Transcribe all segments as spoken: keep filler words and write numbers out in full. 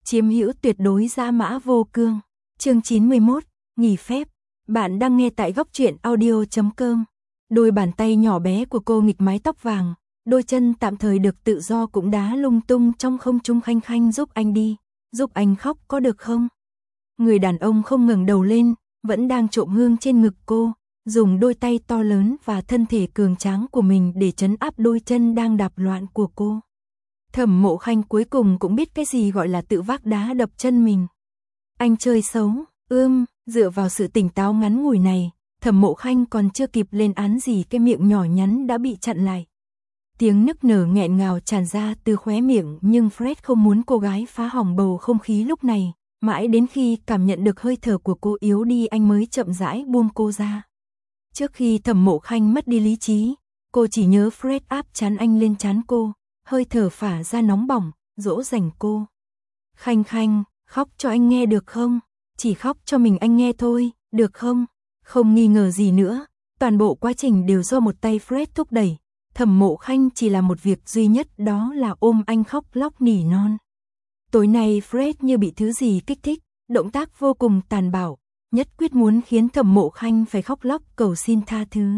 chiếm hữu tuyệt đối dã mã vô cương. Chương chín mươi mốt, nghỉ phép. Bạn đang nghe tại góc truyện audio chấm com. Đôi bàn tay nhỏ bé của cô nghịch mái tóc vàng, đôi chân tạm thời được tự do cũng đá lung tung trong không trung khanh khanh. Giúp anh đi, giúp anh khóc có được không? Người đàn ông không ngẩng đầu lên, vẫn đang trộm hương trên ngực cô, dùng đôi tay to lớn và thân thể cường tráng của mình để trấn áp đôi chân đang đạp loạn của cô. Thẩm Mộ Khanh cuối cùng cũng biết cái gì gọi là tự vác đá đập chân mình. Anh chơi xấu, ưm, dựa vào sự tỉnh táo ngắn ngủi này, Thẩm Mộ Khanh còn chưa kịp lên án gì, cái miệng nhỏ nhắn đã bị chặn lại. Tiếng nức nở nghẹn ngào tràn ra từ khóe miệng, nhưng Fred không muốn cô gái phá hỏng bầu không khí lúc này, mãi đến khi cảm nhận được hơi thở của cô yếu đi anh mới chậm rãi buông cô ra. Trước khi Thẩm Mộ Khanh mất đi lý trí, cô chỉ nhớ Fred áp trán anh lên trán cô, hơi thở phả ra nóng bỏng, dỗ dành cô. Khanh Khanh, khóc cho anh nghe được không? Chỉ khóc cho mình anh nghe thôi, được không? Không nghi ngờ gì nữa, toàn bộ quá trình đều do một tay Fred thúc đẩy. Thẩm Mộ Khanh chỉ làm một việc duy nhất, đó là ôm anh khóc lóc nỉ non. Tối nay Fred như bị thứ gì kích thích, động tác vô cùng tàn bạo, nhất quyết muốn khiến Thẩm Mộ Khanh phải khóc lóc cầu xin tha thứ.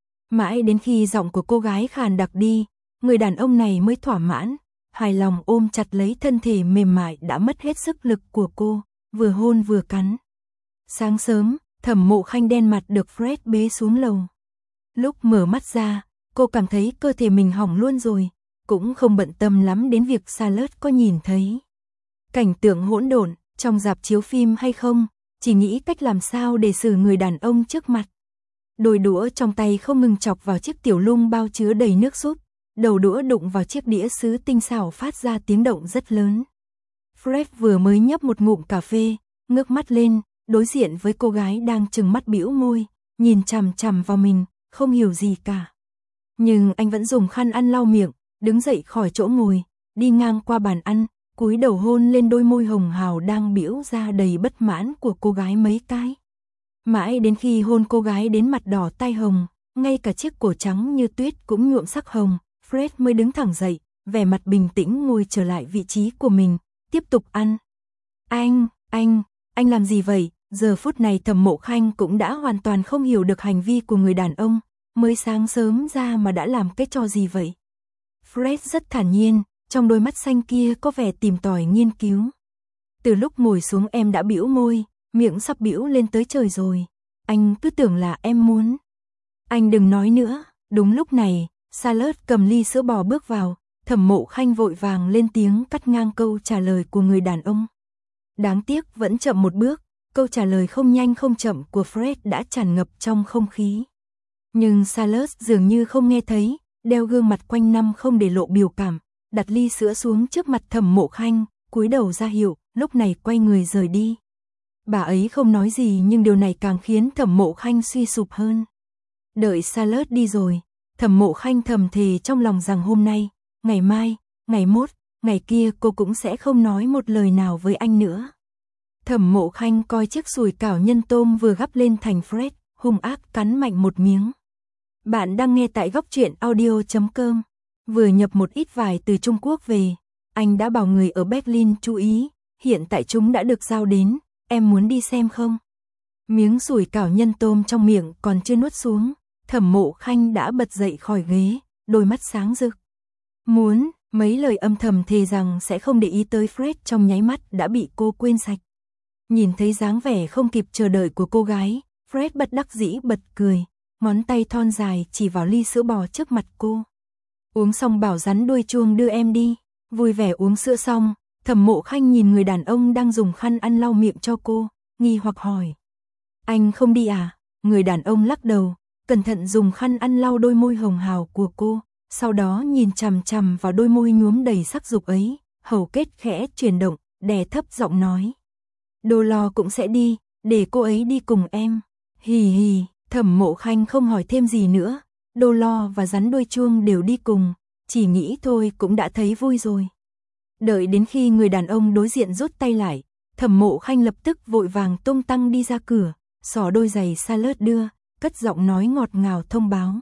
Mãi đến khi giọng của cô gái khàn đặc đi, người đàn ông này mới thỏa mãn, hài lòng ôm chặt lấy thân thể mềm mại đã mất hết sức lực của cô, vừa hôn vừa cắn. Sáng sớm, Thẩm Mộ Khanh đen mặt được Fred bế xuống lầu. Lúc mở mắt ra, cô cảm thấy cơ thể mình hỏng luôn rồi, cũng không bận tâm lắm đến việc Charlotte có nhìn thấy cảnh tượng hỗn độn trong rạp chiếu phim hay không, chỉ nghĩ cách làm sao để xử người đàn ông trước mặt. Đôi đũa trong tay không ngừng chọc vào chiếc tiểu lung bao chứa đầy nước súp, đầu đũa đụng vào chiếc đĩa sứ tinh xảo phát ra tiếng động rất lớn. Fred vừa mới nhấp một ngụm cà phê, ngước mắt lên, đối diện với cô gái đang trừng mắt bĩu môi, nhìn chằm chằm vào mình, không hiểu gì cả. Nhưng anh vẫn dùng khăn ăn lau miệng, đứng dậy khỏi chỗ ngồi, đi ngang qua bàn ăn, cúi đầu hôn lên đôi môi hồng hào đang bĩu ra đầy bất mãn của cô gái mấy cái. Mãi đến khi hôn cô gái đến mặt đỏ tai hồng, ngay cả chiếc cổ trắng như tuyết cũng nhuộm sắc hồng, Fred mới đứng thẳng dậy, vẻ mặt bình tĩnh ngồi trở lại vị trí của mình, tiếp tục ăn. Anh, anh, anh làm gì vậy? Giờ phút này Thẩm Mộ Khanh cũng đã hoàn toàn không hiểu được hành vi của người đàn ông, mới sáng sớm ra mà đã làm cái trò gì vậy? Fred rất thản nhiên, trong đôi mắt xanh kia có vẻ tìm tòi nghiên cứu. Từ lúc ngồi xuống em đã bĩu môi, miệng sắp bĩu lên tới trời rồi. Anh cứ tưởng là em muốn. Anh đừng nói nữa. Đúng lúc này, Charlotte cầm ly sữa bò bước vào, Thẩm Mộ Khanh vội vàng lên tiếng cắt ngang câu trả lời của người đàn ông. Đáng tiếc vẫn chậm một bước, câu trả lời không nhanh không chậm của Fred đã tràn ngập trong không khí. Nhưng Charlotte dường như không nghe thấy, đeo gương mặt quanh năm không để lộ biểu cảm, đặt ly sữa xuống trước mặt Thẩm Mộ Khanh, cúi đầu ra hiệu, lúc này quay người rời đi. Bà ấy không nói gì nhưng điều này càng khiến Thẩm Mộ Khanh suy sụp hơn. Đợi Charlotte đi rồi, Thẩm Mộ Khanh thầm thề trong lòng rằng hôm nay, ngày mai, ngày mốt, ngày kia cô cũng sẽ không nói một lời nào với anh nữa. Thẩm Mộ Khanh coi chiếc sủi cảo nhân tôm vừa gắp lên thành Fred, hung ác cắn mạnh một miếng. Bạn đang nghe tại góc truyện audio chấm com. Vừa nhập một ít vải từ Trung Quốc về, anh đã bảo người ở Berlin chú ý, hiện tại chúng đã được giao đến, em muốn đi xem không? Miếng sủi cảo nhân tôm trong miệng còn chưa nuốt xuống, Thẩm Mộ Khanh đã bật dậy khỏi ghế, đôi mắt sáng rực. Muốn, mấy lời âm thầm thề rằng sẽ không để ý tới Fred trong nháy mắt đã bị cô quên sạch. Nhìn thấy dáng vẻ không kịp chờ đợi của cô gái, Fred bất đắc dĩ bật cười, ngón tay thon dài chỉ vào ly sữa bò trước mặt cô. Uống xong bảo rắn đuôi chuông đưa em đi. Vui vẻ uống sữa xong, Thẩm Mộ Khanh nhìn người đàn ông đang dùng khăn ăn lau miệng cho cô, nghi hoặc hỏi. Anh không đi à? Người đàn ông lắc đầu, cẩn thận dùng khăn ăn lau đôi môi hồng hào của cô, sau đó nhìn chằm chằm vào đôi môi nhuốm đầy sắc dục ấy, hầu kết khẽ chuyển động, đè thấp giọng nói. Đô Lo cũng sẽ đi, để cô ấy đi cùng em. Hì hì, Thẩm Mộ Khanh không hỏi thêm gì nữa, Đô Lo và rắn đuôi chuông đều đi cùng, chỉ nghĩ thôi cũng đã thấy vui rồi. Đợi đến khi người đàn ông đối diện rút tay lại, Thẩm Mộ Khanh lập tức vội vàng tung tăng đi ra cửa, xỏ đôi giày Charlotte đưa, cất giọng nói ngọt ngào thông báo.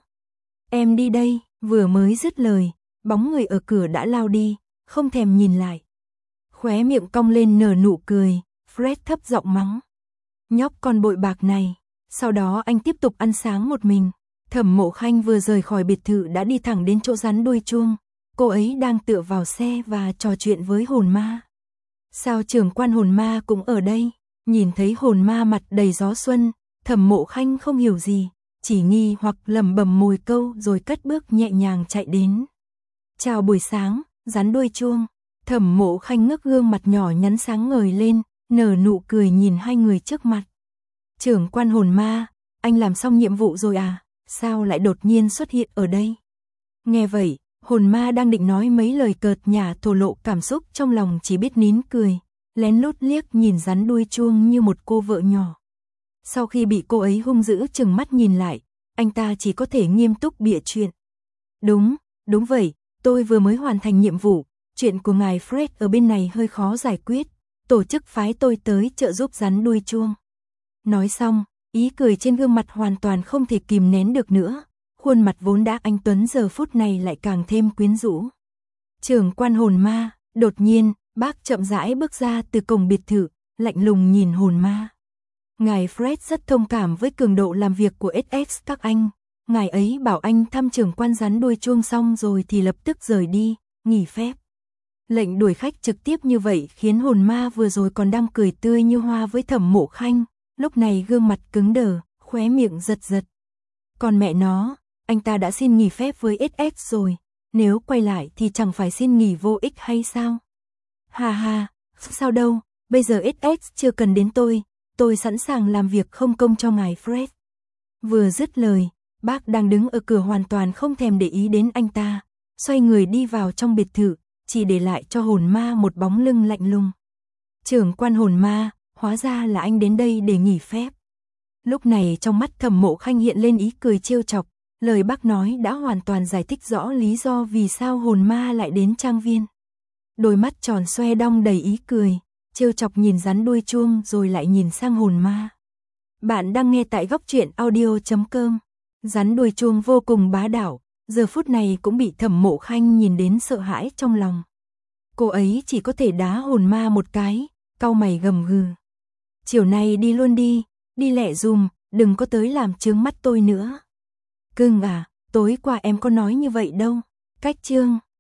Em đi đây, vừa mới dứt lời, bóng người ở cửa đã lao đi, không thèm nhìn lại. Khóe miệng cong lên nở nụ cười, Fred thấp giọng mắng. Nhóc con bội bạc này. Sau đó anh tiếp tục ăn sáng một mình. Thẩm Mộ Khanh vừa rời khỏi biệt thự đã đi thẳng đến chỗ rắn đuôi chuông. Cô ấy đang tựa vào xe và trò chuyện với hồn ma. Sao trưởng quan hồn ma cũng ở đây? Nhìn thấy hồn ma mặt đầy gió xuân, Thẩm Mộ Khanh không hiểu gì, chỉ nghi hoặc lẩm bẩm mồi câu rồi cất bước nhẹ nhàng chạy đến. Chào buổi sáng, rắn đuôi chuông. Thẩm Mộ Khanh ngước gương mặt nhỏ nhắn sáng ngời lên, nở nụ cười nhìn hai người trước mặt. Trưởng quan hồn ma, anh làm xong nhiệm vụ rồi à? Sao lại đột nhiên xuất hiện ở đây? Nghe vậy, hồn ma đang định nói mấy lời cợt nhả thổ lộ cảm xúc trong lòng chỉ biết nín cười, lén lút liếc nhìn rắn đuôi chuông như một cô vợ nhỏ. Sau khi bị cô ấy hung dữ chừng mắt nhìn lại, anh ta chỉ có thể nghiêm túc bịa chuyện. Đúng, đúng vậy, tôi vừa mới hoàn thành nhiệm vụ, chuyện của ngài Fred ở bên này hơi khó giải quyết, tổ chức phái tôi tới trợ giúp rắn đuôi chuông. Nói xong, ý cười trên gương mặt hoàn toàn không thể kìm nén được nữa, khuôn mặt vốn đã anh tuấn giờ phút này lại càng thêm quyến rũ. Trưởng quan hồn ma, đột nhiên, bác chậm rãi bước ra từ cổng biệt thự, lạnh lùng nhìn hồn ma. Ngài Fred rất thông cảm với cường độ làm việc của ét ét các anh, ngài ấy bảo anh thăm trưởng quan rắn đuôi chuông xong rồi thì lập tức rời đi, nghỉ phép. Lệnh đuổi khách trực tiếp như vậy khiến hồn ma vừa rồi còn đang cười tươi như hoa với Thẩm Mộ Khanh, lúc này gương mặt cứng đờ, khóe miệng giật giật. Còn mẹ nó, anh ta đã xin nghỉ phép với ét ét rồi, nếu quay lại thì chẳng phải xin nghỉ vô ích hay sao? Hà hà, sao đâu, bây giờ ét ét chưa cần đến tôi, tôi sẵn sàng làm việc không công cho ngài Fred. Vừa dứt lời, bác đang đứng ở cửa hoàn toàn không thèm để ý đến anh ta, xoay người đi vào trong biệt thự, chỉ để lại cho hồn ma một bóng lưng lạnh lùng. Trưởng quan hồn ma, hóa ra là anh đến đây để nghỉ phép. Lúc này trong mắt Thẩm Mộ Khanh hiện lên ý cười trêu chọc, lời bác nói đã hoàn toàn giải thích rõ lý do vì sao hồn ma lại đến trang viên. Đôi mắt tròn xoe đong đầy ý cười, trêu chọc nhìn rắn đuôi chuông rồi lại nhìn sang hồn ma. Bạn đang nghe tại góc truyện audio chấm com. Rắn đuôi chuông vô cùng bá đạo, giờ phút này cũng bị Thẩm Mộ Khanh nhìn đến sợ hãi trong lòng. Cô ấy chỉ có thể đá hồn ma một cái, cau mày gầm gừ. Chiều nay đi luôn đi, đi lẹ dùm, đừng có tới làm chướng mắt tôi nữa. Cưng à, tối qua em có nói như vậy đâu. Cách chương